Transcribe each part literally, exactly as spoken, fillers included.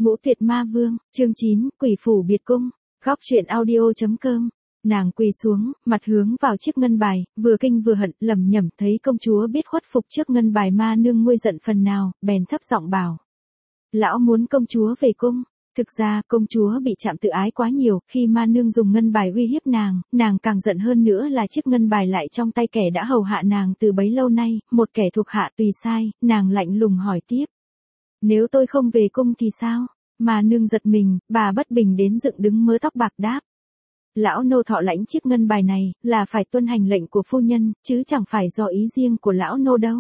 Ngũ Tuyệt Ma Vương, chương chín, Quỷ Phủ Biệt Cung, góc truyện audio.com. Nàng quỳ xuống, mặt hướng vào chiếc ngân bài, vừa kinh vừa hận, lẩm nhẩm thấy công chúa biết khuất phục trước ngân bài ma nương nguôi giận phần nào, bèn thấp giọng bảo. Lão muốn công chúa về cung. Thực ra, công chúa bị chạm tự ái quá nhiều, khi ma nương dùng ngân bài uy hiếp nàng, nàng càng giận hơn nữa là chiếc ngân bài lại trong tay kẻ đã hầu hạ nàng từ bấy lâu nay, một kẻ thuộc hạ tùy sai, nàng lạnh lùng hỏi tiếp. Nếu tôi không về cung thì sao? Ma nương giật mình, bà bất bình đến dựng đứng mớ tóc bạc đáp. Lão nô thọ lãnh chiếc ngân bài này, là phải tuân hành lệnh của phu nhân, chứ chẳng phải do ý riêng của lão nô đâu.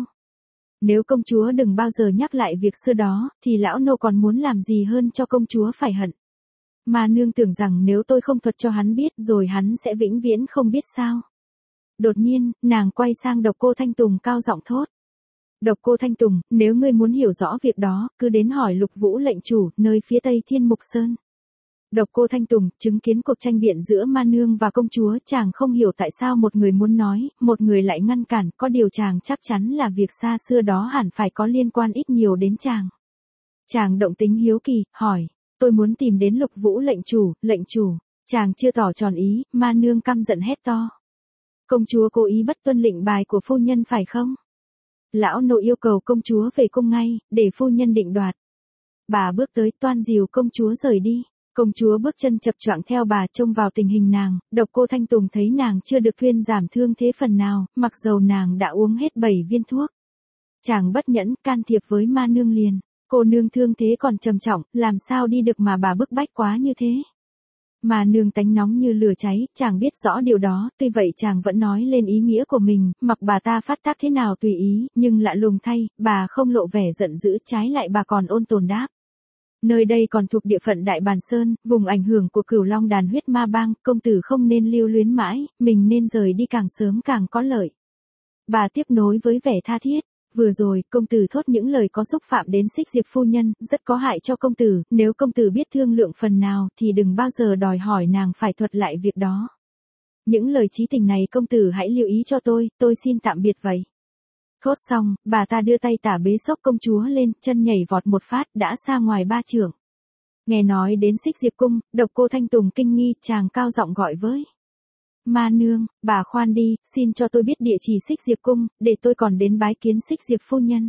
Nếu công chúa đừng bao giờ nhắc lại việc xưa đó, thì lão nô còn muốn làm gì hơn cho công chúa phải hận. Ma nương tưởng rằng nếu tôi không thuật cho hắn biết rồi hắn sẽ vĩnh viễn không biết sao. Đột nhiên, nàng quay sang Độc Cô Thanh Tùng cao giọng thốt. Độc Cô Thanh Tùng, nếu ngươi muốn hiểu rõ việc đó, cứ đến hỏi Lục Vũ lệnh chủ, nơi phía tây Thiên Mục Sơn. Độc Cô Thanh Tùng, chứng kiến cuộc tranh biện giữa ma nương và công chúa, chàng không hiểu tại sao một người muốn nói, một người lại ngăn cản, có điều chàng chắc chắn là việc xa xưa đó hẳn phải có liên quan ít nhiều đến chàng. Chàng động tính hiếu kỳ, hỏi, tôi muốn tìm đến Lục Vũ lệnh chủ, lệnh chủ, chàng chưa tỏ tròn ý, ma nương căm giận hét to. Công chúa cố ý bất tuân lệnh bài của phu nhân phải không? Lão nô yêu cầu công chúa về cung ngay, để phu nhân định đoạt. Bà bước tới toan dìu công chúa rời đi. Công chúa bước chân chập choạng theo bà trông vào tình hình nàng, Độc Cô Thanh Tùng thấy nàng chưa được thuyên giảm thương thế phần nào, mặc dầu nàng đã uống hết bảy viên thuốc. Chàng bất nhẫn, can thiệp với ma nương liền, cô nương thương thế còn trầm trọng, làm sao đi được mà bà bức bách quá như thế. Ma nương tánh nóng như lửa cháy, chàng biết rõ điều đó, tuy vậy chàng vẫn nói lên ý nghĩa của mình, mặc bà ta phát tác thế nào tùy ý, nhưng lạ lùng thay, bà không lộ vẻ giận dữ, trái lại bà còn ôn tồn đáp. Nơi đây còn thuộc địa phận Đại Bàn Sơn, vùng ảnh hưởng của Cửu Long đàn huyết ma bang, công tử không nên lưu luyến mãi, mình nên rời đi càng sớm càng có lợi. Bà tiếp nối với vẻ tha thiết, vừa rồi, công tử thốt những lời có xúc phạm đến Xích Diệp phu nhân, rất có hại cho công tử, nếu công tử biết thương lượng phần nào, thì đừng bao giờ đòi hỏi nàng phải thuật lại việc đó. Những lời chí tình này công tử hãy lưu ý cho tôi, tôi xin tạm biệt vậy. Thốt xong, bà ta đưa tay tả bế xốc công chúa lên, chân nhảy vọt một phát, đã xa ngoài ba trượng. Nghe nói đến Xích Diệp cung, Độc Cô Thanh Tùng kinh nghi, chàng cao giọng gọi với. Ma nương, bà khoan đi, xin cho tôi biết địa chỉ Xích Diệp cung, để tôi còn đến bái kiến Xích Diệp phu nhân.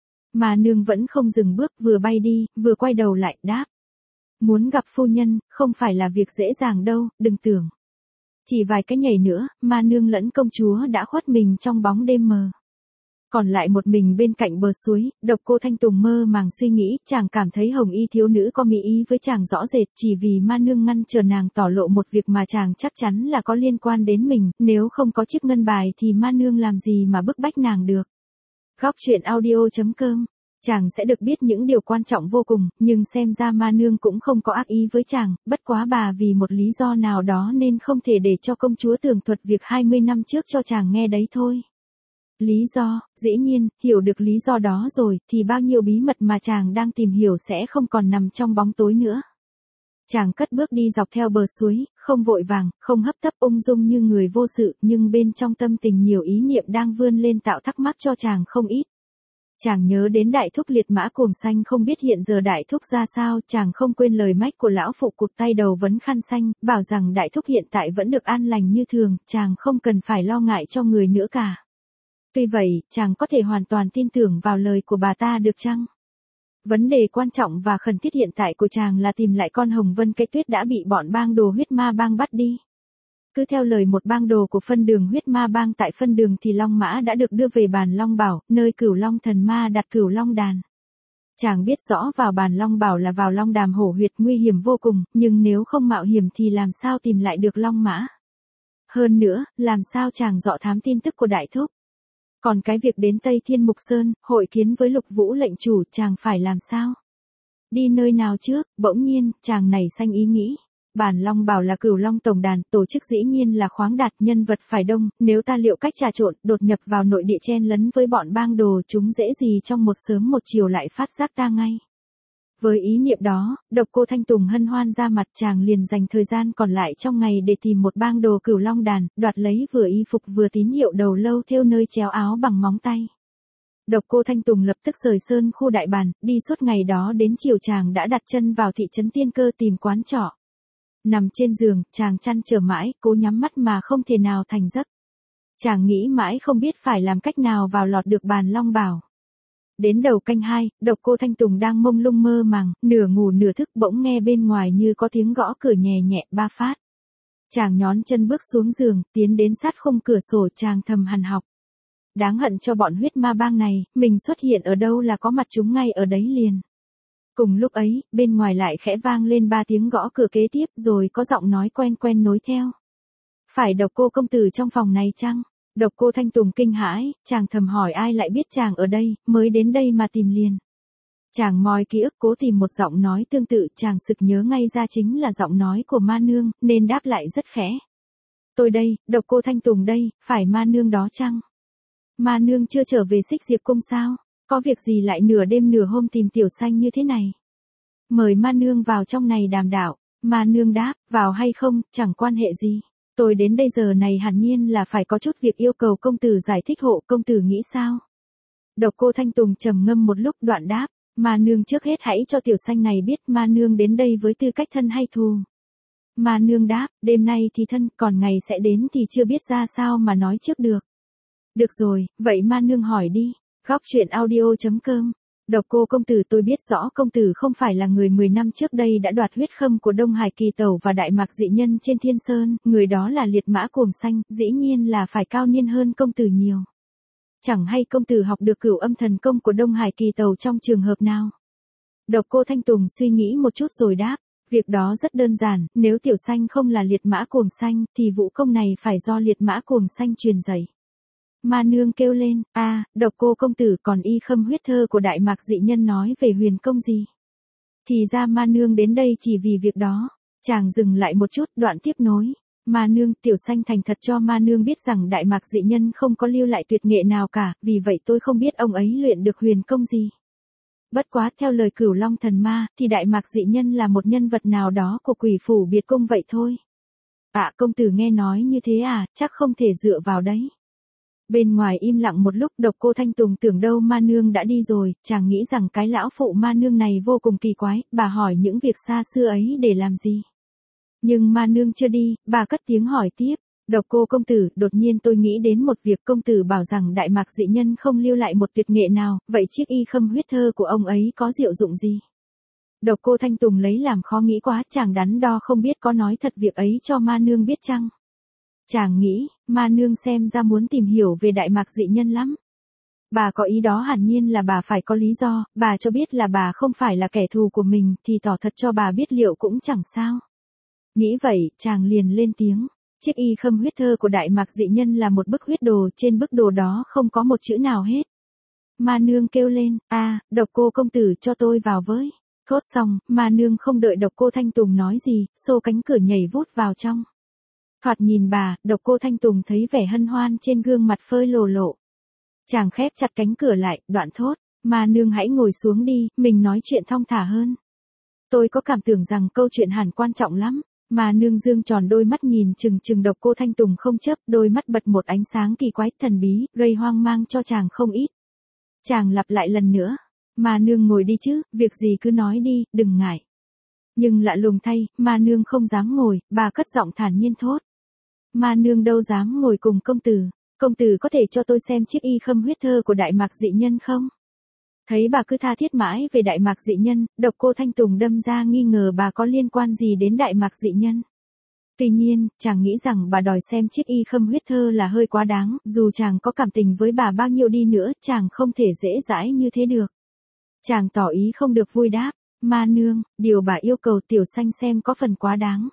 Ma nương vẫn không dừng bước, vừa bay đi, vừa quay đầu lại, đáp. Muốn gặp phu nhân, không phải là việc dễ dàng đâu, đừng tưởng. Chỉ vài cái nhảy nữa, ma nương lẫn công chúa đã khuất mình trong bóng đêm mờ. Còn lại một mình bên cạnh bờ suối, Độc Cô Thanh Tùng mơ màng suy nghĩ, chàng cảm thấy hồng y thiếu nữ có mỹ ý với chàng rõ rệt, chỉ vì ma nương ngăn chờ nàng tỏ lộ một việc mà chàng chắc chắn là có liên quan đến mình, nếu không có chiếc ngân bài thì ma nương làm gì mà bức bách nàng được. Góc truyện audio.com, chàng sẽ được biết những điều quan trọng vô cùng, nhưng xem ra ma nương cũng không có ác ý với chàng, bất quá bà vì một lý do nào đó nên không thể để cho công chúa tường thuật việc hai mươi năm trước cho chàng nghe đấy thôi. Lý do, dĩ nhiên, hiểu được lý do đó rồi, thì bao nhiêu bí mật mà chàng đang tìm hiểu sẽ không còn nằm trong bóng tối nữa. Chàng cất bước đi dọc theo bờ suối, không vội vàng, không hấp tấp ung dung như người vô sự, nhưng bên trong tâm tình nhiều ý niệm đang vươn lên tạo thắc mắc cho chàng không ít. Chàng nhớ đến đại thúc liệt mã cuồng xanh không biết hiện giờ đại thúc ra sao, chàng không quên lời mách của lão phụ cụt tay đầu vấn khăn xanh, bảo rằng đại thúc hiện tại vẫn được an lành như thường, chàng không cần phải lo ngại cho người nữa cả. Tuy vậy, chàng có thể hoàn toàn tin tưởng vào lời của bà ta được chăng? Vấn đề quan trọng và khẩn thiết hiện tại của chàng là tìm lại con Hồng Vân Cây Tuyết đã bị bọn bang đồ huyết ma bang bắt đi. Cứ theo lời một bang đồ của phân đường huyết ma bang tại phân đường thì Long Mã đã được đưa về Bàn Long Bảo, nơi Cửu Long thần ma đặt Cửu Long đàn. Chàng biết rõ vào Bàn Long Bảo là vào Long Đàm hổ huyệt nguy hiểm vô cùng, nhưng nếu không mạo hiểm thì làm sao tìm lại được Long Mã? Hơn nữa, làm sao chàng dọ thám tin tức của đại thúc? Còn cái việc đến Tây Thiên Mục Sơn, hội kiến với Lục Vũ lệnh chủ, chàng phải làm sao? Đi nơi nào trước? Bỗng nhiên, chàng nảy sanh ý nghĩ. Bàn Long Bảo là Cửu Long tổng đàn, tổ chức dĩ nhiên là khoáng đạt, nhân vật phải đông, nếu ta liệu cách trà trộn, đột nhập vào nội địa chen lấn với bọn bang đồ, chúng dễ gì trong một sớm một chiều lại phát giác ta ngay. Với ý niệm đó, Độc Cô Thanh Tùng hân hoan ra mặt, chàng liền dành thời gian còn lại trong ngày để tìm một bang đồ Cửu Long đàn, đoạt lấy vừa y phục vừa tín hiệu đầu lâu thêu nơi chéo áo bằng móng tay. Độc Cô Thanh Tùng lập tức rời sơn khu đại bàn, đi suốt ngày đó đến chiều chàng đã đặt chân vào thị trấn Tiên Cơ tìm quán trọ. Nằm trên giường, chàng chăn trở mãi, cố nhắm mắt mà không thể nào thành giấc. Chàng nghĩ mãi không biết phải làm cách nào vào lọt được bàn long bào. Đến đầu canh hai, Độc Cô Thanh Tùng đang mông lung mơ màng, nửa ngủ nửa thức, bỗng nghe bên ngoài như có tiếng gõ cửa nhẹ nhẹ ba phát. Chàng nhón chân bước xuống giường, tiến đến sát khung cửa sổ, chàng thầm hằn học. Đáng hận cho bọn huyết ma bang này, mình xuất hiện ở đâu là có mặt chúng ngay ở đấy liền. Cùng lúc ấy, bên ngoài lại khẽ vang lên ba tiếng gõ cửa kế tiếp, rồi có giọng nói quen quen nối theo. Phải Độc Cô công tử trong phòng này chăng? Độc Cô Thanh Tùng kinh hãi, chàng thầm hỏi ai lại biết chàng ở đây, mới đến đây mà tìm liền. Chàng moi ký ức cố tìm một giọng nói tương tự, chàng sực nhớ ngay ra chính là giọng nói của ma nương, nên đáp lại rất khẽ. Tôi đây, Độc Cô Thanh Tùng đây, phải ma nương đó chăng? Ma nương chưa trở về Xích Diệp cung sao? Có việc gì lại nửa đêm nửa hôm tìm tiểu xanh như thế này? Mời ma nương vào trong này đàm đạo. Ma nương đáp, vào hay không, chẳng quan hệ gì. Tôi đến đây giờ này hẳn nhiên là phải có chút việc yêu cầu công tử giải thích, hộ công tử nghĩ sao? Độc Cô Thanh Tùng trầm ngâm một lúc đoạn đáp, ma nương trước hết hãy cho tiểu xanh này biết ma nương đến đây với tư cách thân hay thù. Ma nương đáp, đêm nay thì thân, còn ngày sẽ đến thì chưa biết ra sao mà nói trước được. Được rồi, vậy ma nương hỏi đi. Góc truyện audio chấm com. Độc Cô công tử, tôi biết rõ công tử không phải là người mười năm trước đây đã đoạt huyết khâm của Đông Hải Kỳ Tẩu và Đại Mạc Dị Nhân trên Thiên Sơn, người đó là liệt mã cuồng xanh, dĩ nhiên là phải cao niên hơn công tử nhiều. Chẳng hay công tử học được cửu âm thần công của Đông Hải Kỳ Tẩu trong trường hợp nào? Độc Cô Thanh Tùng suy nghĩ một chút rồi đáp, việc đó rất đơn giản, nếu tiểu xanh không là liệt mã cuồng xanh thì vũ công này phải do liệt mã cuồng xanh truyền dạy. Ma nương kêu lên, a, à, Độc Cô công tử, còn y khâm huyết thơ của Đại Mạc Dị Nhân nói về huyền công gì? Thì ra ma nương đến đây chỉ vì việc đó. Chàng dừng lại một chút, đoạn tiếp nối. Ma nương, tiểu xanh thành thật cho ma nương biết rằng Đại Mạc Dị Nhân không có lưu lại tuyệt nghệ nào cả, vì vậy tôi không biết ông ấy luyện được huyền công gì. Bất quá theo lời Cửu Long thần ma, thì Đại Mạc Dị Nhân là một nhân vật nào đó của Quỷ Phủ Biệt Cung vậy thôi. À, công tử nghe nói như thế à, chắc không thể dựa vào đấy. Bên ngoài im lặng một lúc, Độc Cô Thanh Tùng tưởng đâu ma nương đã đi rồi, chàng nghĩ rằng cái lão phụ ma nương này vô cùng kỳ quái, bà hỏi những việc xa xưa ấy để làm gì. Nhưng ma nương chưa đi, bà cất tiếng hỏi tiếp, Độc Cô công tử, đột nhiên tôi nghĩ đến một việc, công tử bảo rằng Đại Mạc Dị Nhân không lưu lại một tuyệt nghệ nào, vậy chiếc y khâm huyết thơ của ông ấy có diệu dụng gì? Độc Cô Thanh Tùng lấy làm khó nghĩ quá, chàng đắn đo không biết có nói thật việc ấy cho ma nương biết chăng? Chàng nghĩ, ma nương xem ra muốn tìm hiểu về Đại Mạc Dị Nhân lắm. Bà có ý đó hẳn nhiên là bà phải có lý do, bà cho biết là bà không phải là kẻ thù của mình thì tỏ thật cho bà biết liệu cũng chẳng sao. Nghĩ vậy, chàng liền lên tiếng, chiếc y khâm huyết thơ của Đại Mạc Dị Nhân là một bức huyết đồ, trên bức đồ đó không có một chữ nào hết. Ma nương kêu lên, a, à, Độc Cô công tử cho tôi vào với. Thốt xong, ma nương không đợi Độc Cô Thanh Tùng nói gì, xô cánh cửa nhảy vút vào trong. Thoạt nhìn bà, Độc Cô Thanh Tùng thấy vẻ hân hoan trên gương mặt phơi lồ lộ. Chàng khép chặt cánh cửa lại, đoạn thốt, ma nương hãy ngồi xuống đi, mình nói chuyện thong thả hơn. Tôi có cảm tưởng rằng câu chuyện hẳn quan trọng lắm. Ma nương dương tròn đôi mắt nhìn chừng chừng Độc Cô Thanh Tùng không chớp, đôi mắt bật một ánh sáng kỳ quái thần bí, gây hoang mang cho chàng không ít. Chàng lặp lại lần nữa, ma nương ngồi đi chứ, việc gì cứ nói đi, đừng ngại. Nhưng lạ lùng thay, ma nương không dám ngồi, bà cất giọng thản nhiên thốt. Ma nương đâu dám ngồi cùng công tử, công tử có thể cho tôi xem chiếc y khâm huyết thơ của Đại Mạc Dị Nhân không? Thấy bà cứ tha thiết mãi về Đại Mạc Dị Nhân, Độc Cô Thanh Tùng đâm ra nghi ngờ bà có liên quan gì đến Đại Mạc Dị Nhân. Tuy nhiên, chàng nghĩ rằng bà đòi xem chiếc y khâm huyết thơ là hơi quá đáng, dù chàng có cảm tình với bà bao nhiêu đi nữa, chàng không thể dễ dãi như thế được. Chàng tỏ ý không được vui đáp, ma nương, điều bà yêu cầu tiểu xanh xem có phần quá đáng.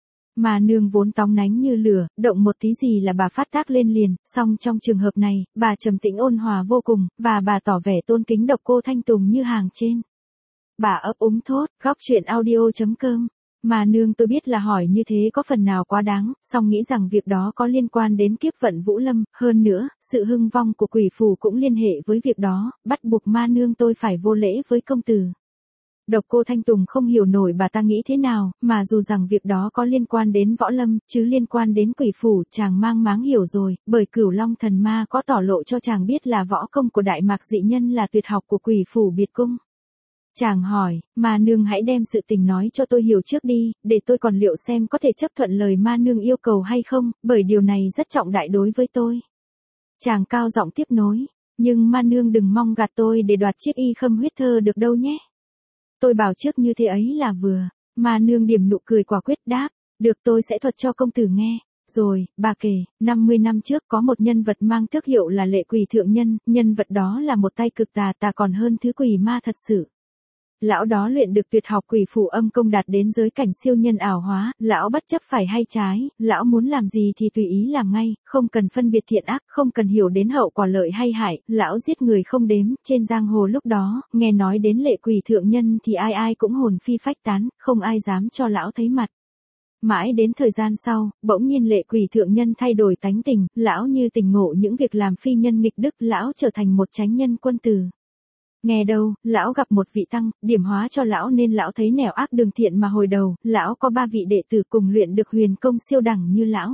Ma nương vốn tóng nánh như lửa, động một tí gì là bà phát tác lên liền, song trong trường hợp này, bà trầm tĩnh ôn hòa vô cùng, và bà tỏ vẻ tôn kính Độc Cô Thanh Tùng như hàng trên. Bà ấp úng thốt, góc truyện audio chấm com. Ma nương, tôi biết là hỏi như thế có phần nào quá đáng, song nghĩ rằng việc đó có liên quan đến kiếp vận Vũ Lâm, hơn nữa, sự hưng vong của Quỷ Phủ cũng liên hệ với việc đó, bắt buộc ma nương tôi phải vô lễ với công tử. Độc Cô Thanh Tùng không hiểu nổi bà ta nghĩ thế nào, mà dù rằng việc đó có liên quan đến võ lâm, chứ liên quan đến quỷ phủ, chàng mang máng hiểu rồi, bởi Cửu Long thần ma có tỏ lộ cho chàng biết là võ công của Đại Mạc Dị Nhân là tuyệt học của quỷ phủ biệt cung. Chàng hỏi, ma nương hãy đem sự tình nói cho tôi hiểu trước đi, để tôi còn liệu xem có thể chấp thuận lời ma nương yêu cầu hay không, bởi điều này rất trọng đại đối với tôi. Chàng cao giọng tiếp nối, nhưng ma nương đừng mong gạt tôi để đoạt chiếc y khâm huyết thơ được đâu nhé. Tôi bảo trước như thế ấy là vừa, ma nương điểm nụ cười quả quyết đáp, được tôi sẽ thuật cho công tử nghe. Rồi, bà kể, năm mươi năm trước có một nhân vật mang tước hiệu là Lệ Quỷ Thượng Nhân, nhân vật đó là một tay cực tà tà còn hơn thứ quỷ ma thật sự. Lão đó luyện được tuyệt học quỷ phủ âm công đạt đến giới cảnh siêu nhân ảo hóa, lão bất chấp phải hay trái, lão muốn làm gì thì tùy ý làm ngay, không cần phân biệt thiện ác, không cần hiểu đến hậu quả lợi hay hại, lão giết người không đếm, trên giang hồ lúc đó, nghe nói đến Lệ Quỷ Thượng Nhân thì ai ai cũng hồn phi phách tán, không ai dám cho lão thấy mặt. Mãi đến thời gian sau, bỗng nhiên Lệ Quỷ Thượng Nhân thay đổi tánh tình, lão như tỉnh ngộ những việc làm phi nhân nghịch đức, lão trở thành một chánh nhân quân tử. Nghe đâu, lão gặp một vị tăng, điểm hóa cho lão nên lão thấy nẻo ác đường thiện mà hồi đầu, lão có ba vị đệ tử cùng luyện được huyền công siêu đẳng như lão.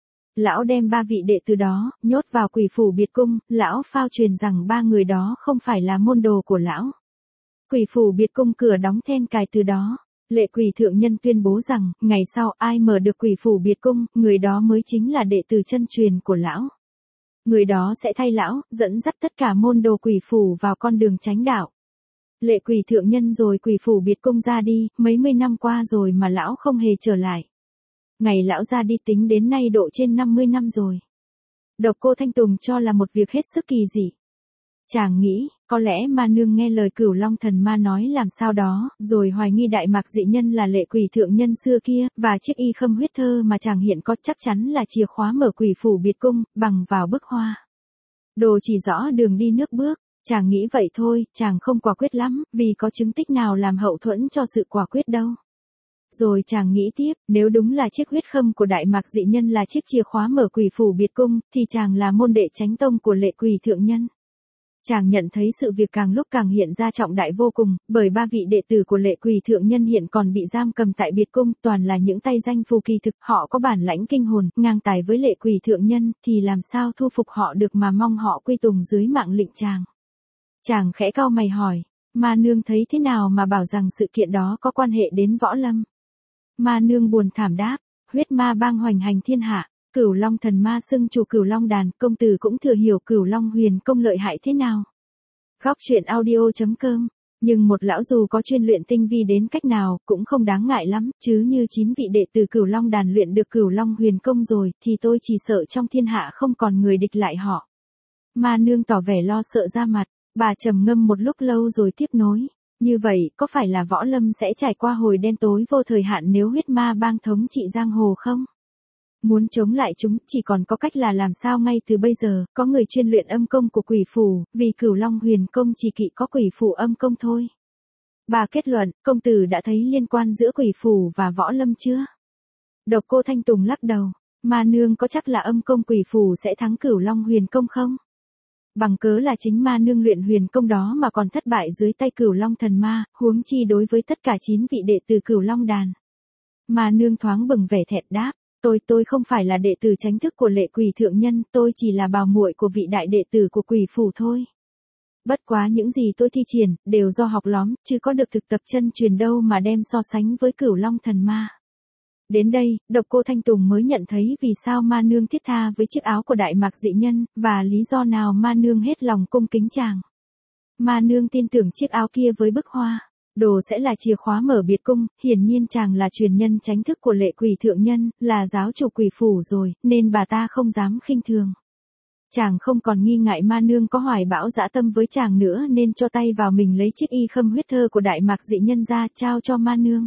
Lão đem ba vị đệ tử đó, nhốt vào quỷ phủ biệt cung, lão phao truyền rằng ba người đó không phải là môn đồ của lão. Quỷ phủ biệt cung cửa đóng then cài từ đó. Lệ Quỷ Thượng Nhân tuyên bố rằng, ngày sau ai mở được quỷ phủ biệt cung, người đó mới chính là đệ tử chân truyền của lão. Người đó sẽ thay lão, dẫn dắt tất cả môn đồ quỷ phủ vào con đường chánh đạo. Lệ Quỷ Thượng Nhân rồi quỷ phủ biệt cung ra đi, mấy mươi năm qua rồi mà lão không hề trở lại. Ngày lão ra đi tính đến nay độ trên năm mươi năm rồi. Độc Cô Thanh Tùng cho là một việc hết sức kỳ dị. Chàng nghĩ, có lẽ ma nương nghe lời Cửu Long thần ma nói làm sao đó, rồi hoài nghi Đại Mạc Dị Nhân là Lệ Quỷ Thượng Nhân xưa kia, và chiếc y khâm huyết thơ mà chàng hiện có chắc chắn là chìa khóa mở quỷ phủ biệt cung, bằng vào bức hoa. Đồ chỉ rõ đường đi nước bước, chàng nghĩ vậy thôi, chàng không quả quyết lắm, vì có chứng tích nào làm hậu thuẫn cho sự quả quyết đâu. Rồi chàng nghĩ tiếp, nếu đúng là chiếc huyết khâm của Đại Mạc Dị Nhân là chiếc chìa khóa mở quỷ phủ biệt cung, thì chàng là môn đệ chánh tông của Lệ Quỷ Thượng Nhân. Chàng nhận thấy sự việc càng lúc càng hiện ra trọng đại vô cùng, bởi ba vị đệ tử của Lệ Quỷ Thượng Nhân hiện còn bị giam cầm tại biệt cung, toàn là những tay danh phù kỳ thực, họ có bản lãnh kinh hồn, ngang tài với Lệ Quỷ Thượng Nhân, thì làm sao thu phục họ được mà mong họ quy tùng dưới mạng lệnh chàng. Chàng khẽ cau mày hỏi, ma nương thấy thế nào mà bảo rằng sự kiện đó có quan hệ đến võ lâm? Ma nương buồn thảm đáp, huyết ma bang hoành hành thiên hạ. Cửu Long thần ma xưng chủ Cửu Long đàn, công tử cũng thừa hiểu Cửu Long huyền công lợi hại thế nào. Góc truyện audio chấm com, nhưng một lão dù có chuyên luyện tinh vi đến cách nào, cũng không đáng ngại lắm, chứ như chín vị đệ tử Cửu Long đàn luyện được Cửu Long huyền công rồi, thì tôi chỉ sợ trong thiên hạ không còn người địch lại họ. Ma nương tỏ vẻ lo sợ ra mặt, bà trầm ngâm một lúc lâu rồi tiếp nối. Như vậy, có phải là võ lâm sẽ trải qua hồi đen tối vô thời hạn nếu huyết ma bang thống trị giang hồ không? Muốn chống lại chúng, chỉ còn có cách là làm sao ngay từ bây giờ, có người chuyên luyện âm công của quỷ phủ, vì Cửu Long huyền công chỉ kỵ có quỷ phủ âm công thôi. Bà kết luận, công tử đã thấy liên quan giữa quỷ phủ và võ lâm chưa? Độc Cô Thanh Tùng lắc đầu, ma nương có chắc là âm công quỷ phủ sẽ thắng Cửu Long huyền công không? Bằng cớ là chính ma nương luyện huyền công đó mà còn thất bại dưới tay Cửu Long thần ma, huống chi đối với tất cả chín vị đệ tử Cửu Long đàn. Ma nương thoáng bừng vẻ thẹn đáp. Tôi tôi không phải là đệ tử chánh thức của Lệ Quỷ Thượng Nhân, tôi chỉ là bào muội của vị đại đệ tử của quỷ phủ thôi. Bất quá những gì tôi thi triển, đều do học lóm, chứ có được thực tập chân truyền đâu mà đem so sánh với Cửu Long thần ma. Đến đây, Độc Cô Thanh Tùng mới nhận thấy vì sao ma nương thiết tha với chiếc áo của Đại Mạc Dị Nhân, và lý do nào ma nương hết lòng cung kính chàng. Ma nương tin tưởng chiếc áo kia với bức hoa. Đồ sẽ là chìa khóa mở biệt cung, hiển nhiên chàng là truyền nhân chánh thức của Lệ Quỷ Thượng Nhân, là giáo chủ quỷ phủ rồi, nên bà ta không dám khinh thường. Chàng không còn nghi ngại ma nương có hoài bão dã tâm với chàng nữa nên cho tay vào mình lấy chiếc y khâm huyết thơ của Đại Mạc Dị Nhân ra trao cho ma nương.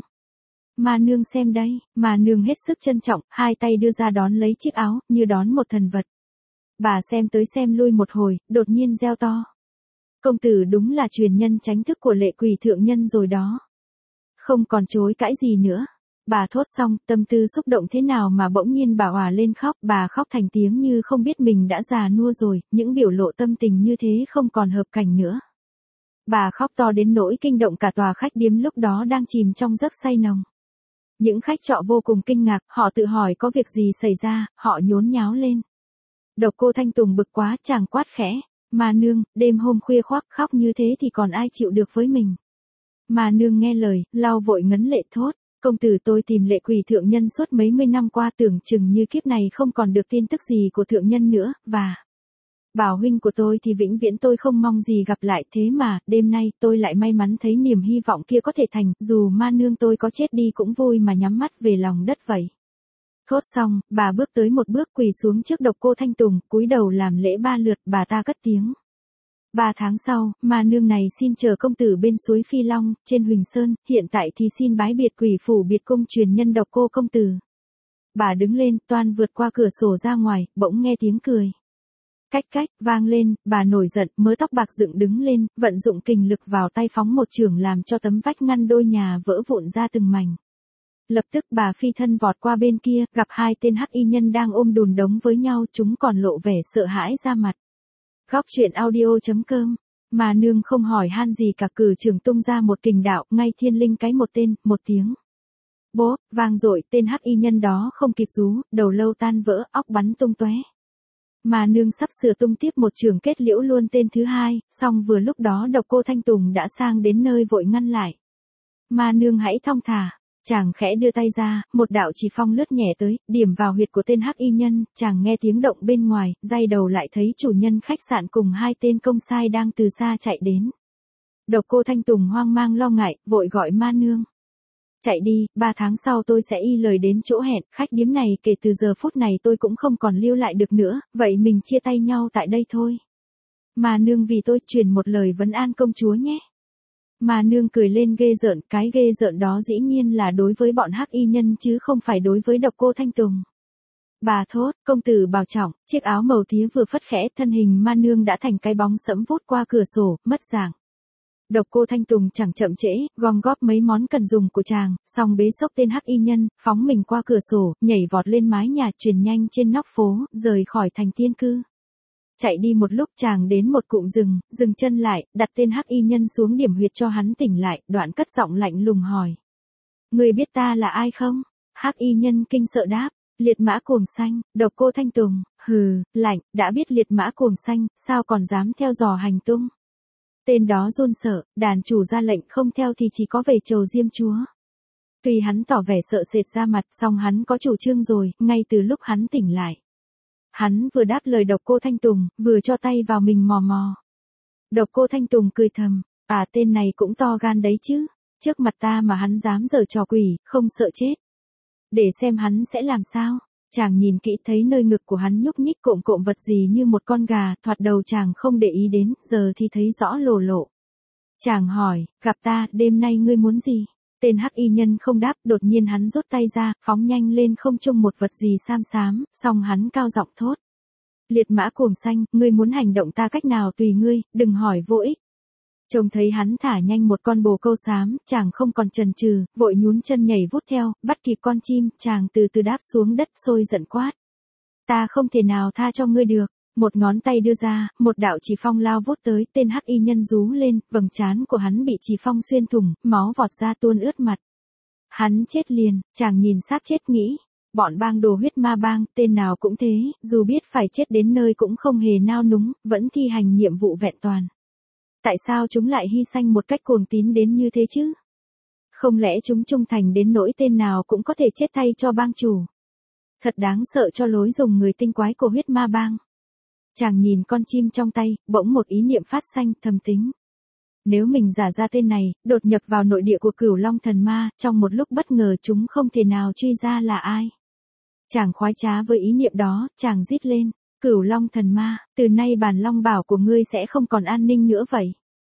Ma nương xem đây, ma nương hết sức trân trọng, hai tay đưa ra đón lấy chiếc áo, như đón một thần vật. Bà xem tới xem lui một hồi, đột nhiên reo to. Công tử đúng là truyền nhân chánh thức của Lệ Quỷ Thượng Nhân rồi đó. Không còn chối cãi gì nữa. Bà thốt xong, tâm tư xúc động thế nào mà bỗng nhiên bà òa lên khóc, bà khóc thành tiếng như không biết mình đã già nua rồi, những biểu lộ tâm tình như thế không còn hợp cảnh nữa. Bà khóc to đến nỗi kinh động cả tòa khách điếm lúc đó đang chìm trong giấc say nồng. Những khách trọ vô cùng kinh ngạc, họ tự hỏi có việc gì xảy ra, họ nhốn nháo lên. Độc Cô Thanh Tùng bực quá, chàng quát khẽ, Ma Nương, đêm hôm khuya khoác khóc như thế thì còn ai chịu được với mình. Ma Nương nghe lời, lau vội ngấn lệ thốt, công tử tôi tìm Lệ Quỳ thượng nhân suốt mấy mươi năm qua, tưởng chừng như kiếp này không còn được tin tức gì của thượng nhân nữa, và bảo huynh của tôi thì vĩnh viễn tôi không mong gì gặp lại, thế mà, đêm nay tôi lại may mắn thấy niềm hy vọng kia có thể thành, dù Ma Nương tôi có chết đi cũng vui mà nhắm mắt về lòng đất vậy. Thốt xong, bà bước tới một bước quỳ xuống trước Độc Cô Thanh Tùng, cúi đầu làm lễ ba lượt, bà ta cất tiếng. Ba tháng sau, Ma Nương này xin chờ công tử bên suối Phi Long, trên Huỳnh Sơn, hiện tại thì xin bái biệt Quỷ Phủ Biệt Cung truyền nhân Độc Cô công tử. Bà đứng lên, toan vượt qua cửa sổ ra ngoài, bỗng nghe tiếng cười. Cách cách, vang lên, bà nổi giận, mớ tóc bạc dựng đứng lên, vận dụng kình lực vào tay phóng một chưởng làm cho tấm vách ngăn đôi nhà vỡ vụn ra từng mảnh. Lập tức bà phi thân vọt qua bên kia, gặp hai tên hắc y nhân đang ôm đùn đống với nhau, chúng còn lộ vẻ sợ hãi ra mặt. Góc truyện audio chấm com. Ma Nương không hỏi han gì cả, cử trưởng tung ra một kình đạo, ngay thiên linh cái một tên, một tiếng. Bố, vang dội, tên hắc y nhân đó không kịp rú, đầu lâu tan vỡ, óc bắn tung tóe. Ma Nương sắp sửa tung tiếp một trường kết liễu luôn tên thứ hai, song vừa lúc đó Độc Cô Thanh Tùng đã sang đến nơi vội ngăn lại. Ma Nương hãy thong thả. Chàng khẽ đưa tay ra, một đạo chỉ phong lướt nhẹ tới, điểm vào huyệt của tên hắc y nhân, chàng nghe tiếng động bên ngoài, day đầu lại thấy chủ nhân khách sạn cùng hai tên công sai đang từ xa chạy đến. Độc Cô Thanh Tùng hoang mang lo ngại, vội gọi Ma Nương. Chạy đi, ba tháng sau tôi sẽ y lời đến chỗ hẹn, khách điếm này kể từ giờ phút này tôi cũng không còn lưu lại được nữa, vậy mình chia tay nhau tại đây thôi. Ma Nương vì tôi truyền một lời vấn an công chúa nhé. Ma Nương cười lên ghê rợn, cái ghê rợn đó dĩ nhiên là đối với bọn hắc y nhân chứ không phải đối với Độc Cô Thanh Tùng. Bà thốt, công tử bảo trọng, chiếc áo màu tía vừa phất khẽ, thân hình Ma Nương đã thành cái bóng sẫm vút qua cửa sổ, mất dạng. Độc Cô Thanh Tùng chẳng chậm trễ, gom góp mấy món cần dùng của chàng, xong bế xốc tên hắc y nhân, phóng mình qua cửa sổ, nhảy vọt lên mái nhà, truyền nhanh trên nóc phố, rời khỏi thành tiên cư. Chạy đi một lúc chàng đến một cụm rừng, dừng chân lại, đặt tên hắc y nhân xuống điểm huyệt cho hắn tỉnh lại, đoạn cất giọng lạnh lùng hỏi. Người biết ta là ai không? Hắc y nhân kinh sợ đáp, Liệt Mã Cuồng Xanh. Độc Cô Thanh Tùng, hừ, lạnh, đã biết Liệt Mã Cuồng Xanh, sao còn dám theo dò hành tung? Tên đó run sợ, đàn chủ ra lệnh không theo thì chỉ có về chầu Diêm chúa. Tuy hắn tỏ vẻ sợ sệt ra mặt, song hắn có chủ trương rồi, ngay từ lúc hắn tỉnh lại. Hắn vừa đáp lời Độc Cô Thanh Tùng, vừa cho tay vào mình mò mò. Độc Cô Thanh Tùng cười thầm, à tên này cũng to gan đấy chứ, trước mặt ta mà hắn dám giở trò quỷ, không sợ chết. Để xem hắn sẽ làm sao. Chàng nhìn kỹ thấy nơi ngực của hắn nhúc nhích cộm cộm vật gì như một con gà, thoạt đầu chàng không để ý đến, giờ thì thấy rõ lồ lộ. Chàng hỏi, gặp ta, đêm nay ngươi muốn gì? Tên hắc y nhân không đáp, đột nhiên hắn rút tay ra, phóng nhanh lên không trung một vật gì xám xám, xong hắn cao giọng thốt. Liệt Mã Cuồng Xanh, ngươi muốn hành động ta cách nào tùy ngươi, đừng hỏi vô ích. Trông thấy hắn thả nhanh một con bồ câu xám, chàng không còn chần chừ, vội nhún chân nhảy vút theo, bắt kịp con chim, chàng từ từ đáp xuống đất sôi giận quát. Ta không thể nào tha cho ngươi được. Một ngón tay đưa ra, một đạo chỉ phong lao vút tới, tên hắc y nhân rú lên, vầng trán của hắn bị chỉ phong xuyên thủng, máu vọt ra tuôn ướt mặt. Hắn chết liền, chàng nhìn xác chết nghĩ, bọn bang đồ huyết ma bang, tên nào cũng thế, dù biết phải chết đến nơi cũng không hề nao núng, vẫn thi hành nhiệm vụ vẹn toàn. Tại sao chúng lại hy sanh một cách cuồng tín đến như thế chứ? Không lẽ chúng trung thành đến nỗi tên nào cũng có thể chết thay cho bang chủ? Thật đáng sợ cho lối dùng người tinh quái của huyết ma bang. Chàng nhìn con chim trong tay, bỗng một ý niệm phát sanh, thầm tính. Nếu mình giả ra tên này, đột nhập vào nội địa của Cửu Long thần ma, trong một lúc bất ngờ chúng không thể nào truy ra là ai. Chàng khoái trá với ý niệm đó, chàng rít lên, Cửu Long thần ma, từ nay bản long bảo của ngươi sẽ không còn an ninh nữa vậy.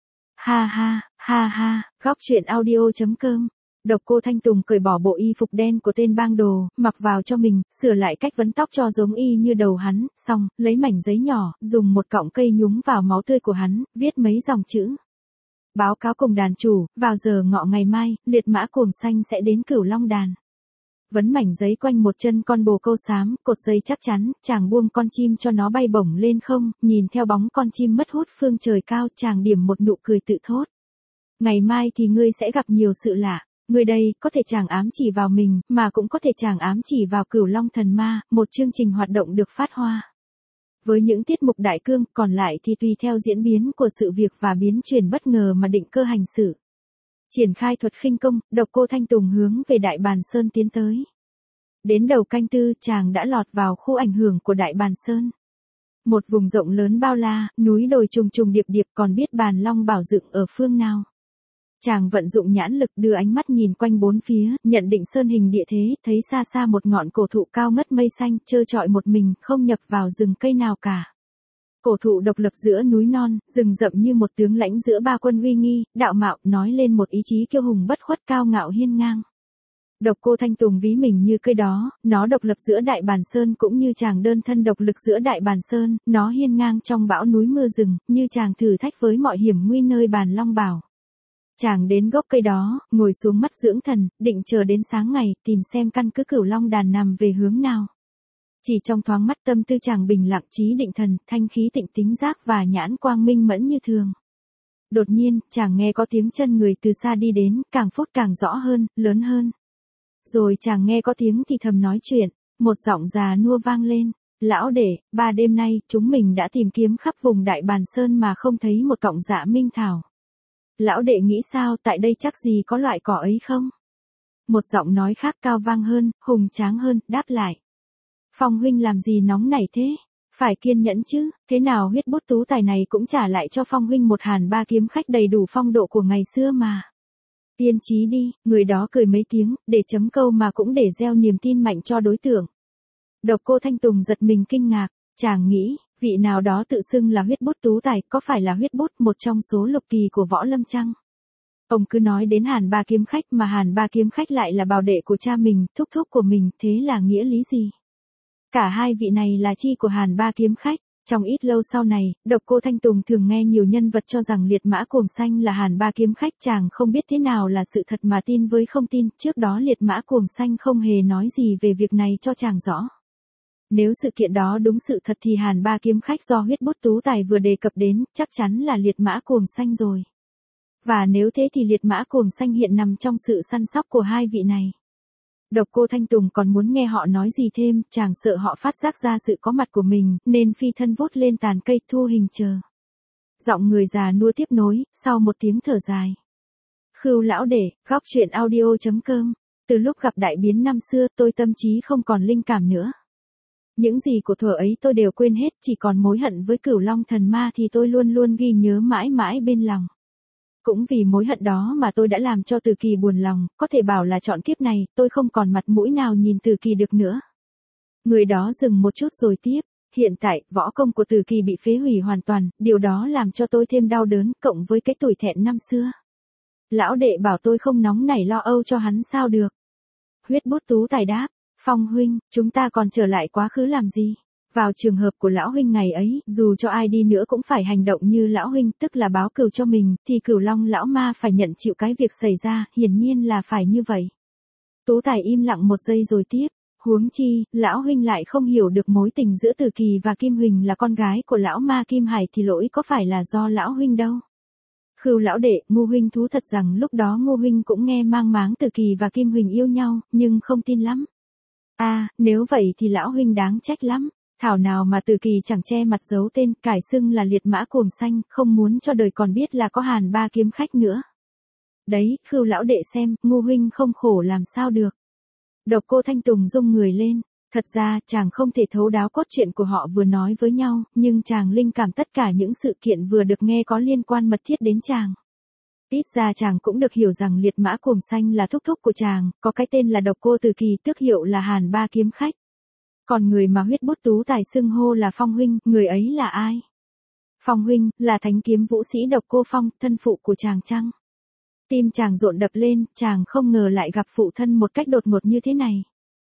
Ha ha, ha ha, góc truyện audio chấm com. Độc Cô Thanh Tùng cởi bỏ bộ y phục đen của tên bang đồ, mặc vào cho mình, sửa lại cách vấn tóc cho giống y như đầu hắn, xong, lấy mảnh giấy nhỏ, dùng một cọng cây nhúng vào máu tươi của hắn, viết mấy dòng chữ. Báo cáo cùng đàn chủ, vào giờ ngọ ngày mai, Liệt Mã Cuồng Xanh sẽ đến Cửu Long đàn. vấn mảnh giấy quanh một chân con bồ câu xám, cột dây chắc chắn, chàng buông con chim cho nó bay bổng lên không, nhìn theo bóng con chim mất hút phương trời cao, chàng điểm một nụ cười tự thốt. Ngày mai thì ngươi sẽ gặp nhiều sự lạ, ngươi đây, có thể chàng ám chỉ vào mình, mà cũng có thể chàng ám chỉ vào Cửu Long Thần Ma, một chương trình hoạt động được phát hoa. Với những tiết mục đại cương, còn lại thì tùy theo diễn biến của sự việc và biến chuyển bất ngờ mà định cơ hành xử. Triển khai thuật khinh công, Độc Cô Thanh Tùng hướng về Đại Bàn Sơn tiến tới. Đến đầu canh tư, chàng đã lọt vào khu ảnh hưởng của Đại Bàn Sơn. Một vùng rộng lớn bao la, núi đồi trùng trùng điệp điệp, còn biết Bàn Long bảo dựng ở phương nào. Chàng vận dụng nhãn lực đưa ánh mắt nhìn quanh bốn phía, nhận định sơn hình địa thế, thấy xa xa một ngọn cổ thụ cao ngất mây xanh, trơ trọi một mình, không nhập vào rừng cây nào cả. Cổ thụ độc lập giữa núi non, rừng rậm như một tướng lãnh giữa ba quân uy nghi, đạo mạo, nói lên một ý chí kiêu hùng bất khuất cao ngạo hiên ngang. Độc Cô Thanh Tùng ví mình như cây đó, nó độc lập giữa Đại Bàn Sơn cũng như chàng đơn thân độc lực giữa Đại Bàn Sơn, nó hiên ngang trong bão núi mưa rừng, như chàng thử thách với mọi hiểm nguy nơi Bàn Long Bảo. Chàng đến gốc cây đó, ngồi xuống mắt dưỡng thần, định chờ đến sáng ngày, tìm xem căn cứ Cửu Long đàn nằm về hướng nào. Chỉ trong thoáng mắt tâm tư chàng bình lặng trí định thần, thanh khí tịnh tính giác và nhãn quang minh mẫn như thường. Đột nhiên, chàng nghe có tiếng chân người từ xa đi đến, càng phút càng rõ hơn, lớn hơn. Rồi chàng nghe có tiếng thì thầm nói chuyện, một giọng già nua vang lên. Lão đệ, ba đêm nay, chúng mình đã tìm kiếm khắp vùng Đại Bàn Sơn mà không thấy một cọng dạ minh thảo. Lão đệ nghĩ sao, tại đây chắc gì có loại cỏ ấy không? Một giọng nói khác cao vang hơn, hùng tráng hơn, đáp lại. Phong huynh làm gì nóng nảy thế? Phải kiên nhẫn chứ, thế nào huyết bút tú tài này cũng trả lại cho Phong huynh một hàn ba kiếm khách đầy đủ phong độ của ngày xưa mà. Tiên trí đi, người đó cười mấy tiếng, để chấm câu mà cũng để gieo niềm tin mạnh cho đối tượng. Độc Cô Thanh Tùng giật mình kinh ngạc, chàng nghĩ, vị nào đó tự xưng là huyết bút tú tài, có phải là huyết bút một trong số lục kỳ của võ lâm chăng? Ông cứ nói đến hàn ba kiếm khách mà hàn ba kiếm khách lại là bào đệ của cha mình, thúc thúc của mình, thế là nghĩa lý gì? Cả hai vị này là chi của hàn ba kiếm khách. Trong ít lâu sau này, Độc Cô Thanh Tùng thường nghe nhiều nhân vật cho rằng liệt mã cuồng xanh là hàn ba kiếm khách, chàng không biết thế nào là sự thật mà tin với không tin, trước đó liệt mã cuồng xanh không hề nói gì về việc này cho chàng rõ. Nếu sự kiện đó đúng sự thật thì hàn ba kiếm khách do huyết bút tú tài vừa đề cập đến, chắc chắn là liệt mã cuồng xanh rồi. Và nếu thế thì liệt mã cuồng xanh hiện nằm trong sự săn sóc của hai vị này. Độc Cô Thanh Tùng còn muốn nghe họ nói gì thêm, chàng sợ họ phát giác ra sự có mặt của mình, nên phi thân vút lên tàn cây thu hình chờ. Giọng người già nua tiếp nối, sau một tiếng thở dài. Khưu lão để, góc truyện audio chấm com. Từ lúc gặp đại biến năm xưa, tôi tâm trí không còn linh cảm nữa. Những gì của thuở ấy tôi đều quên hết, chỉ còn mối hận với Cửu Long Thần Ma thì tôi luôn luôn ghi nhớ mãi mãi bên lòng. Cũng vì mối hận đó mà tôi đã làm cho Từ Kỳ buồn lòng, có thể bảo là chọn kiếp này, tôi không còn mặt mũi nào nhìn Từ Kỳ được nữa. Người đó dừng một chút rồi tiếp, hiện tại, võ công của Từ Kỳ bị phế hủy hoàn toàn, điều đó làm cho tôi thêm đau đớn, cộng với cái tủi thẹn năm xưa. Lão đệ bảo tôi không nóng nảy lo âu cho hắn sao được. Huyết bút tú tài đáp, Phong huynh, chúng ta còn trở lại quá khứ làm gì? Vào trường hợp của lão huynh ngày ấy, dù cho ai đi nữa cũng phải hành động như lão huynh, tức là báo cừu cho mình, thì Cửu Long lão ma phải nhận chịu cái việc xảy ra, hiển nhiên là phải như vậy. Tú tài im lặng một giây rồi tiếp, huống chi, lão huynh lại không hiểu được mối tình giữa Từ Kỳ và Kim Huỳnh là con gái của lão ma Kim Hải thì lỗi có phải là do lão huynh đâu. Khưu lão đệ, Ngô huynh thú thật rằng lúc đó Ngô huynh cũng nghe mang máng Từ Kỳ và Kim Huỳnh yêu nhau, nhưng không tin lắm. À, nếu vậy thì lão huynh đáng trách lắm. Thảo nào mà Từ Kỳ chẳng che mặt giấu tên, cải xưng là liệt mã cuồng xanh, không muốn cho đời còn biết là có hàn ba kiếm khách nữa. Đấy, Khưu lão đệ xem, Ngô huynh không khổ làm sao được. Độc Cô Thanh Tùng rung người lên, thật ra chàng không thể thấu đáo cốt truyện của họ vừa nói với nhau, nhưng chàng linh cảm tất cả những sự kiện vừa được nghe có liên quan mật thiết đến chàng. Ít ra chàng cũng được hiểu rằng liệt mã cuồng xanh là thúc thúc của chàng, có cái tên là Độc Cô Từ Kỳ, tước hiệu là hàn ba kiếm khách. Còn người mà huyết bút tú tài xưng hô là Phong huynh, người ấy là ai? Phong huynh, là thánh kiếm vũ sĩ Độc Cô Phong, thân phụ của chàng chăng? Tim chàng rộn đập lên, chàng không ngờ lại gặp phụ thân một cách đột ngột như thế này.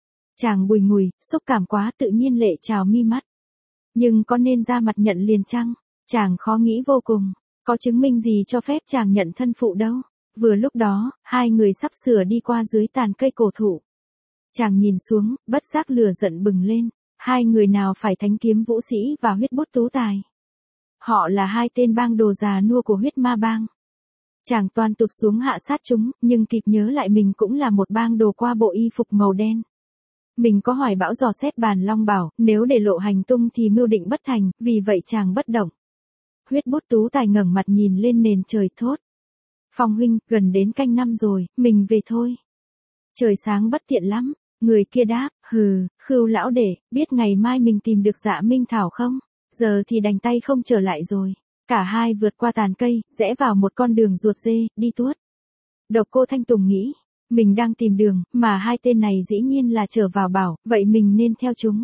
Chàng bùi ngùi, xúc cảm quá, tự nhiên lệ trào mi mắt. Nhưng có nên ra mặt nhận liền chăng? Chàng khó nghĩ vô cùng, có chứng minh gì cho phép chàng nhận thân phụ đâu. Vừa lúc đó, hai người sắp sửa đi qua dưới tàn cây cổ thụ. Chàng nhìn xuống, bất giác lửa giận bừng lên. Hai người nào phải thánh kiếm vũ sĩ và huyết bút tú tài? Họ là hai tên bang đồ già nua của huyết ma bang. Chàng toan tụt xuống hạ sát chúng, nhưng kịp nhớ lại mình cũng là một bang đồ qua bộ y phục màu đen. Mình có hoài bão dò xét bàn long bảo, nếu để lộ hành tung thì mưu định bất thành, vì vậy chàng bất động. Huyết bút tú tài ngẩng mặt nhìn lên nền trời thốt. Phong huynh, gần đến canh năm rồi, mình về thôi. Trời sáng bất tiện lắm. Người kia đáp, hừ, Khưu lão đệ, biết ngày mai mình tìm được Dạ Minh Thảo không? Giờ thì đành tay không trở lại rồi. Cả hai vượt qua tàn cây, rẽ vào một con đường ruột dê, đi tuốt. Độc Cô Thanh Tùng nghĩ, mình đang tìm đường, mà hai tên này dĩ nhiên là trở vào bảo, vậy mình nên theo chúng.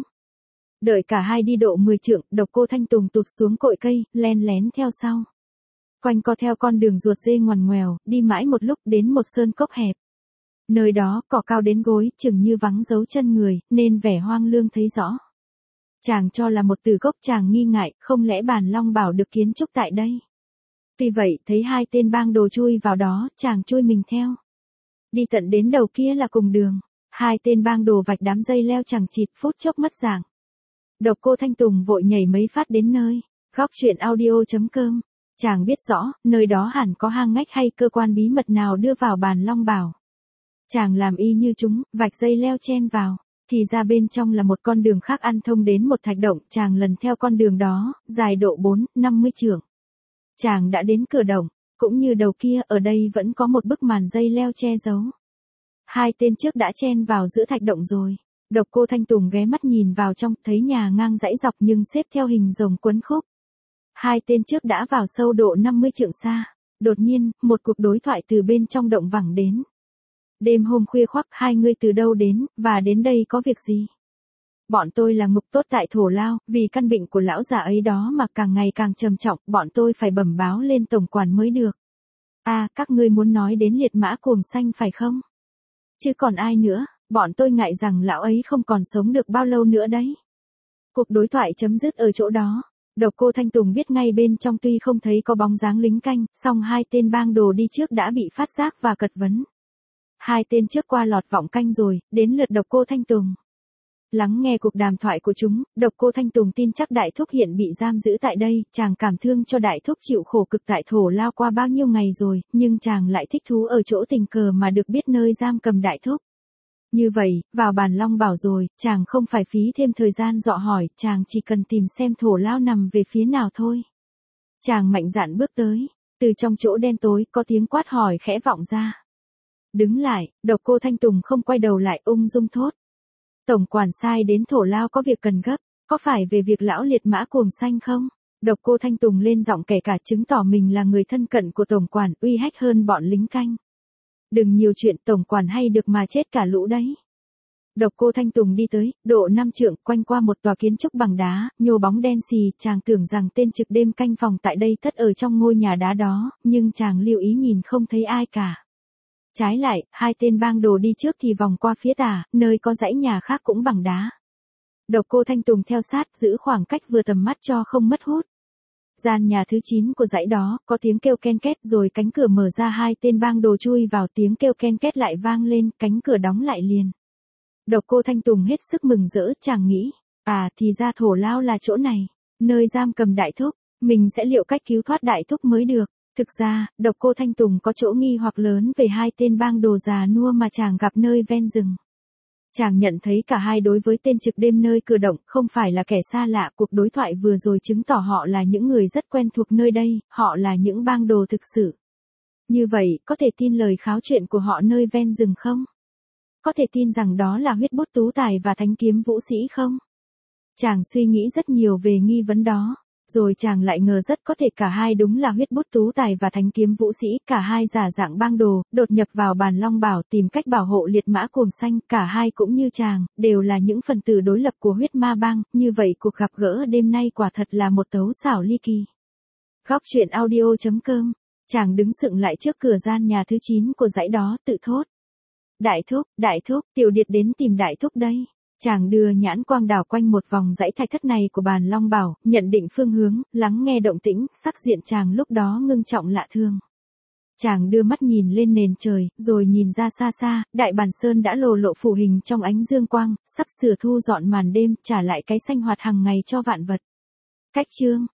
Đợi cả hai đi độ mười trượng, Độc Cô Thanh Tùng tụt xuống cội cây, len lén theo sau. Quanh co theo con đường ruột dê ngoằn ngoèo, đi mãi một lúc đến một sơn cốc hẹp. Nơi đó cỏ cao đến gối, chừng như vắng dấu chân người, nên vẻ hoang lương thấy rõ. Chàng cho là một từ gốc, chàng nghi ngại, không lẽ bàn long bảo được kiến trúc tại đây. Tuy vậy, thấy hai tên bang đồ chui vào đó, chàng chui mình theo. Đi tận đến đầu kia là cùng đường. Hai tên bang đồ vạch đám dây leo chẳng chịt, phút chốc mất dạng. Độc Cô Thanh Tùng vội nhảy mấy phát đến nơi. Góc truyện audio chấm com. Chàng biết rõ, nơi đó hẳn có hang ngách hay cơ quan bí mật nào đưa vào bàn long bảo. Chàng làm y như chúng, vạch dây leo chen vào, thì ra bên trong là một con đường khác ăn thông đến một thạch động, chàng lần theo con đường đó, dài độ bốn, năm mươi trượng. Chàng đã đến cửa động, cũng như đầu kia, ở đây vẫn có một bức màn dây leo che giấu. Hai tên trước đã chen vào giữa thạch động rồi. Độc Cô Thanh Tùng ghé mắt nhìn vào trong, thấy nhà ngang dãy dọc nhưng xếp theo hình rồng quấn khúc. Hai tên trước đã vào sâu độ năm mươi trượng xa. Đột nhiên, một cuộc đối thoại từ bên trong động vẳng đến. Đêm hôm khuya khoắt, hai ngươi từ đâu đến, và đến đây có việc gì? Bọn tôi là ngục tốt tại Thổ Lao, vì căn bệnh của lão già ấy đó mà càng ngày càng trầm trọng, bọn tôi phải bẩm báo lên tổng quản mới được. À, các ngươi muốn nói đến liệt mã cuồng xanh phải không? Chứ còn ai nữa, bọn tôi ngại rằng lão ấy không còn sống được bao lâu nữa đấy. Cuộc đối thoại chấm dứt ở chỗ đó. Độc Cô Thanh Tùng biết ngay bên trong tuy không thấy có bóng dáng lính canh, song hai tên bang đồ đi trước đã bị phát giác và cật vấn. Hai tên trước qua lọt vọng canh rồi, đến lượt Độc Cô Thanh Tùng. Lắng nghe cuộc đàm thoại của chúng, Độc Cô Thanh Tùng tin chắc Đại Thúc hiện bị giam giữ tại đây, chàng cảm thương cho Đại Thúc chịu khổ cực tại Thổ Lao qua bao nhiêu ngày rồi, nhưng chàng lại thích thú ở chỗ tình cờ mà được biết nơi giam cầm Đại Thúc. Như vậy, vào bàn long bảo rồi, chàng không phải phí thêm thời gian dọ hỏi, chàng chỉ cần tìm xem Thổ Lao nằm về phía nào thôi. Chàng mạnh dạn bước tới, từ trong chỗ đen tối có tiếng quát hỏi khẽ vọng ra. Đứng lại, Độc Cô Thanh Tùng không quay đầu lại, ung dung thốt. Tổng quản sai đến Thổ Lao có việc cần gấp, có phải về việc lão liệt mã cuồng xanh không? Độc Cô Thanh Tùng lên giọng kể cả chứng tỏ mình là người thân cận của tổng quản, uy hách hơn bọn lính canh. Đừng nhiều chuyện, tổng quản hay được mà chết cả lũ đấy. Độc Cô Thanh Tùng đi tới, độ năm trượng, quanh qua một tòa kiến trúc bằng đá, nhô bóng đen xì, chàng tưởng rằng tên trực đêm canh phòng tại đây thất ở trong ngôi nhà đá đó, nhưng chàng lưu ý nhìn không thấy ai cả. Trái lại, hai tên bang đồ đi trước thì vòng qua phía tả, nơi có dãy nhà khác cũng bằng đá. Độc Cô Thanh Tùng theo sát, giữ khoảng cách vừa tầm mắt cho không mất hút. Gian nhà thứ chín của dãy đó, có tiếng kêu ken két rồi cánh cửa mở ra, hai tên bang đồ chui vào, tiếng kêu ken két lại vang lên, cánh cửa đóng lại liền. Độc Cô Thanh Tùng hết sức mừng rỡ, chàng nghĩ, à thì ra Thổ Lao là chỗ này, nơi giam cầm Đại Thúc, mình sẽ liệu cách cứu thoát Đại Thúc mới được. Thực ra, Độc Cô Thanh Tùng có chỗ nghi hoặc lớn về hai tên bang đồ già nua mà chàng gặp nơi ven rừng. Chàng nhận thấy cả hai đối với tên trực đêm nơi cửa động không phải là kẻ xa lạ, cuộc đối thoại vừa rồi chứng tỏ họ là những người rất quen thuộc nơi đây, họ là những bang đồ thực sự. Như vậy, có thể tin lời kháo chuyện của họ nơi ven rừng không? Có thể tin rằng đó là huyết bút tú tài và thánh kiếm vũ sĩ không? Chàng suy nghĩ rất nhiều về nghi vấn đó. Rồi chàng lại ngờ rất có thể cả hai đúng là huyết bút tú tài và thánh kiếm vũ sĩ, cả hai giả dạng bang đồ, đột nhập vào bàn long bảo tìm cách bảo hộ liệt mã cuồng xanh, cả hai cũng như chàng, đều là những phần tử đối lập của huyết ma bang, như vậy cuộc gặp gỡ đêm nay quả thật là một tấu xảo ly kỳ. Góc truyện audio chấm com, chàng đứng sững lại trước cửa gian nhà thứ chín của dãy đó, tự thốt. Đại Thúc, Đại Thúc, Tiểu Điệt đến tìm Đại Thúc đây. Chàng đưa nhãn quang đảo quanh một vòng dãy thạch thất này của bàn long bảo, nhận định phương hướng, lắng nghe động tĩnh, sắc diện chàng lúc đó ngưng trọng lạ thường. Chàng đưa mắt nhìn lên nền trời, rồi nhìn ra xa xa, đại bản sơn đã lồ lộ phủ hình trong ánh dương quang, sắp sửa thu dọn màn đêm, trả lại cái xanh hoạt hàng ngày cho vạn vật. Cách chương